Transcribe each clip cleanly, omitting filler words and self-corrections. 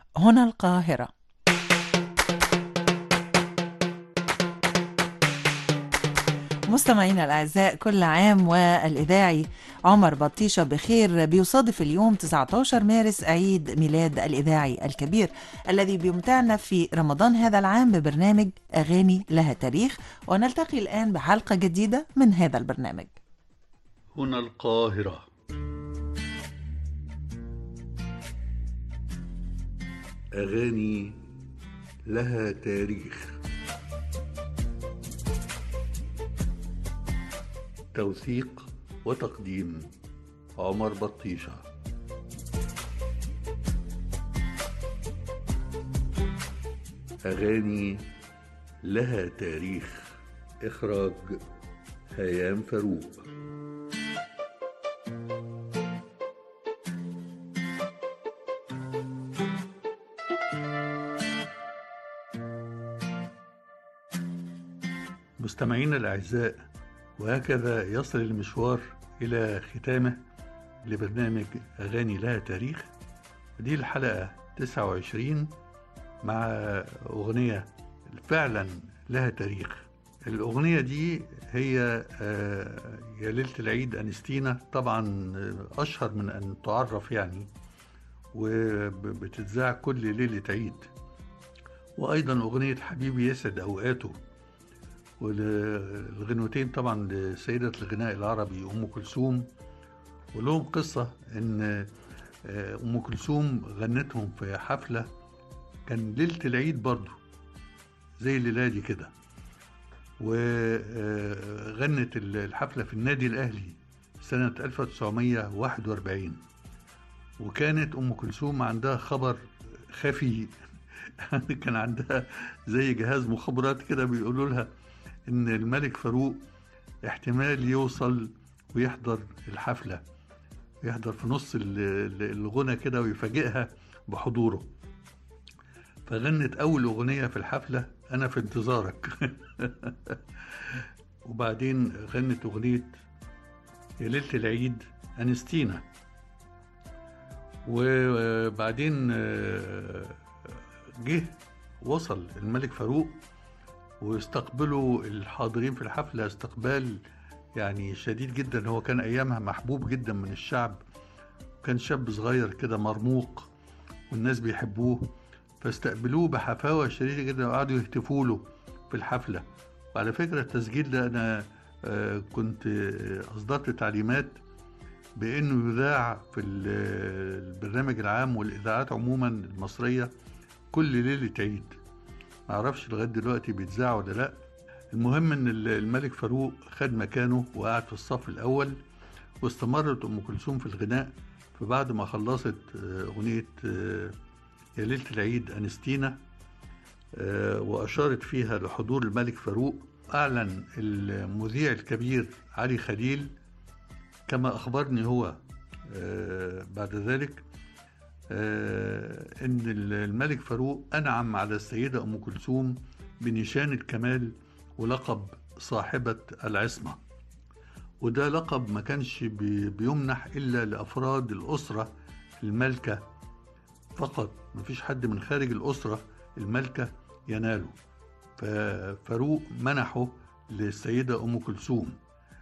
هنا القاهرة. مستمعينا الأعزاء، كل عام والإذاعي عمر بطيشة بخير. بيصادف اليوم 19 مارس عيد ميلاد الإذاعي الكبير الذي بيمتعنا في رمضان هذا العام ببرنامج أغاني لها تاريخ، ونلتقي الآن بحلقة جديدة من هذا البرنامج. هنا القاهرة. أغاني لها تاريخ. توثيق وتقديم عمر بطيشة. أغاني لها تاريخ. إخراج هيام فاروق. مستمعينا الأعزاء، وهكذا يصل المشوار إلى ختامه لبرنامج أغاني لها تاريخ. دي الحلقة 29 مع أغنية فعلا لها تاريخ. الأغنية دي هي يا ليلة العيد أنستينا، طبعا أشهر من أن تعرف يعني، وبتتذاع كل ليلة عيد. وأيضا أغنية حبيبي يسعد أوقاته، والغنوتين طبعا لسيدة الغناء العربي أم كلثوم. ولهم قصة إن أم كلثوم غنتهم في حفلة كان ليلة العيد برضو زي الليلة دي كده، وغنت الحفلة في النادي الأهلي سنة 1941. وكانت أم كلثوم عندها خبر خفي كان عندها زي جهاز مخابرات كده بيقولوا لها إن الملك فاروق احتمال يوصل ويحضر الحفلة، يحضر في نص الغنى كده ويفاجئها بحضوره. فغنت أول أغنية في الحفلة أنا في انتظارك وبعدين غنت أغنية يا ليلة العيد أنستينا. وبعدين جه وصل الملك فاروق واستقبلوا الحاضرين في الحفلة استقبال يعني شديد جدا. هو كان أيامها محبوب جدا من الشعب، كان شاب صغير كده مرموق والناس بيحبوه، فاستقبلوه بحفاوة شديدة جدا وقعدوا يهتفوا له في الحفلة. وعلى فكرة التسجيل ده أنا كنت أصدرت تعليمات بأنه يذاع في البرنامج العام والإذاعات عموما المصرية كل ليلة عيد. معرفش لغاية دلوقتي بيتذاع ولا لأ. المهم أن الملك فاروق خد مكانه وقعد في الصف الأول، واستمرت أم كلثوم في الغناء. فبعد ما خلصت أغنية يا ليلة العيد أنستينا وأشارت فيها لحضور الملك فاروق، أعلن المذيع الكبير علي خليل كما أخبرني هو بعد ذلك أن الملك فاروق أنعم على السيدة أم كلثوم بنشان الكمال ولقب صاحبة العصمة. وده لقب ما كانش بيمنح إلا لأفراد الأسرة الملكة فقط، مفيش حد من خارج الأسرة الملكة يناله. ففاروق منحه للسيدة أم كلثوم،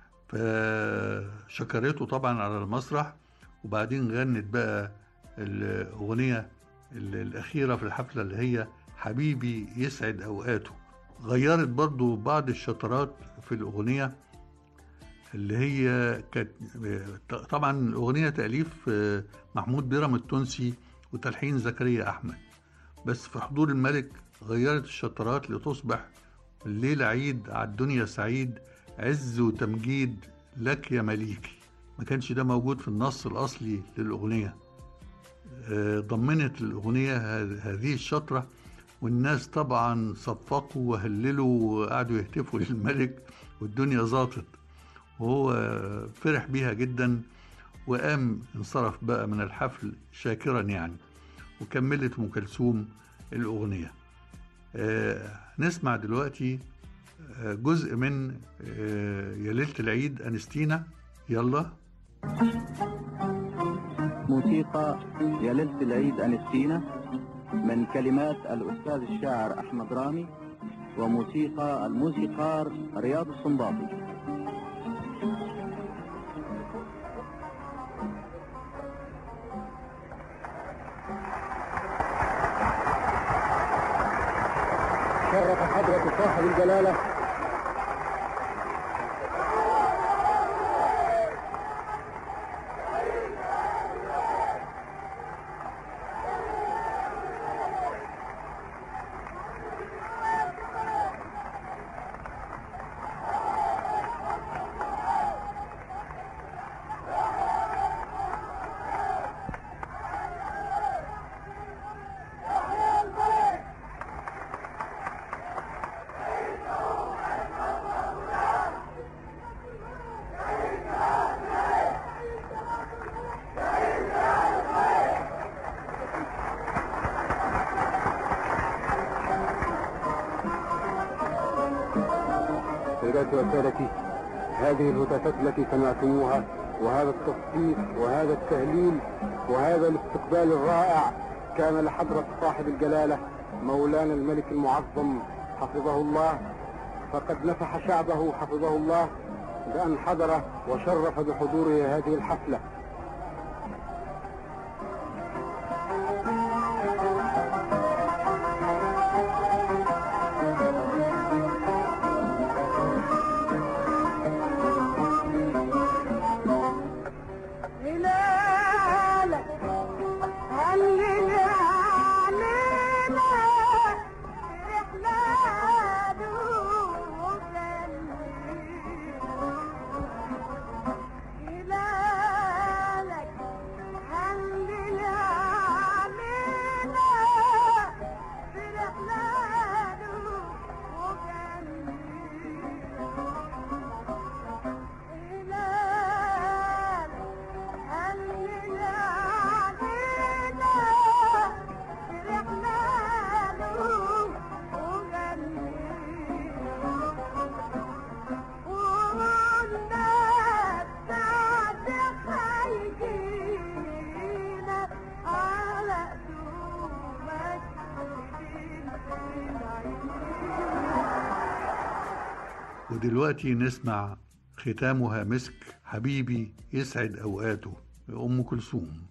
فشكرته طبعا على المسرح. وبعدين غنت بقى الأغنية الأخيرة في الحفلة اللي هي حبيبي يسعد أوقاته. غيرت برضو بعض الشطرات في الأغنية اللي هي كانت طبعا أغنية تأليف محمود بيرم التونسي وتلحين زكريا أحمد، بس في حضور الملك غيرت الشطرات لتصبح الليلة عيد على الدنيا سعيد عز وتمجيد لك يا مليكي. ما كانش ده موجود في النص الأصلي للأغنية. ضمنت الأغنية هذه الشطرة، والناس طبعا صفقوا وهللوا وقعدوا يهتفوا للملك والدنيا زاطت، وهو فرح بيها جدا وقام انصرف بقى من الحفل شاكرا يعني. وكملت أم كلثوم الأغنية. نسمع دلوقتي جزء من يا ليلة العيد أنستينا. يلا. موسيقى يا ليلة العيد أنستينا من كلمات الأستاذ الشاعر أحمد رامي وموسيقى الموسيقار رياض السنباطي. شرف حضرة صاحب الجلالة سيداتي وسادتي، هذه الهتافات التي سمعتموها وهذا التصفيق وهذا التهليل وهذا الاستقبال الرائع كان لحضرة صاحب الجلالة مولانا الملك المعظم حفظه الله، فقد نفح شعبه حفظه الله بأن حضر وشرف بحضوره هذه الحفلة. ودلوقتي نسمع ختامها مسك حبيبي يسعد أوقاته لأم كلثوم.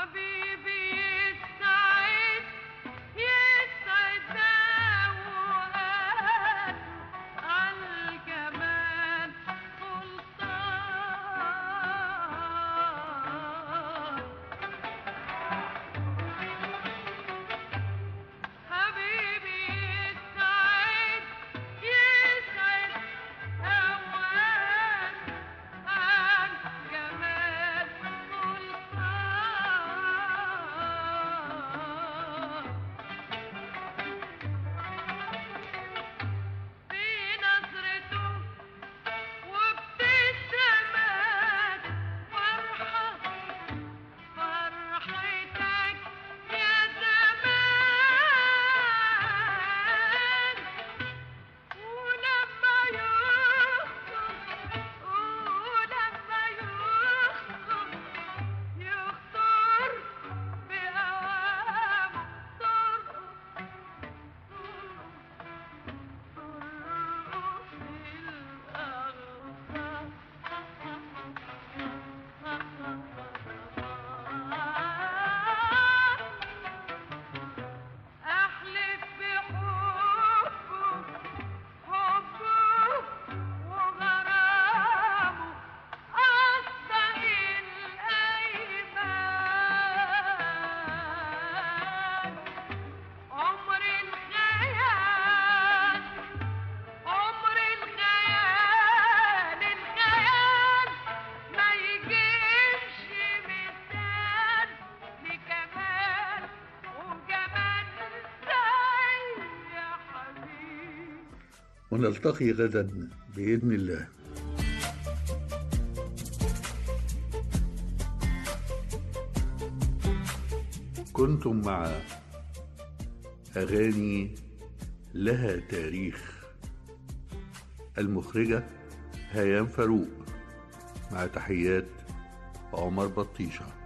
ونلتقي غدا بإذن الله. كنتم مع أغاني لها تاريخ، المخرجة هيام فاروق، مع تحيات عمر بطيشة.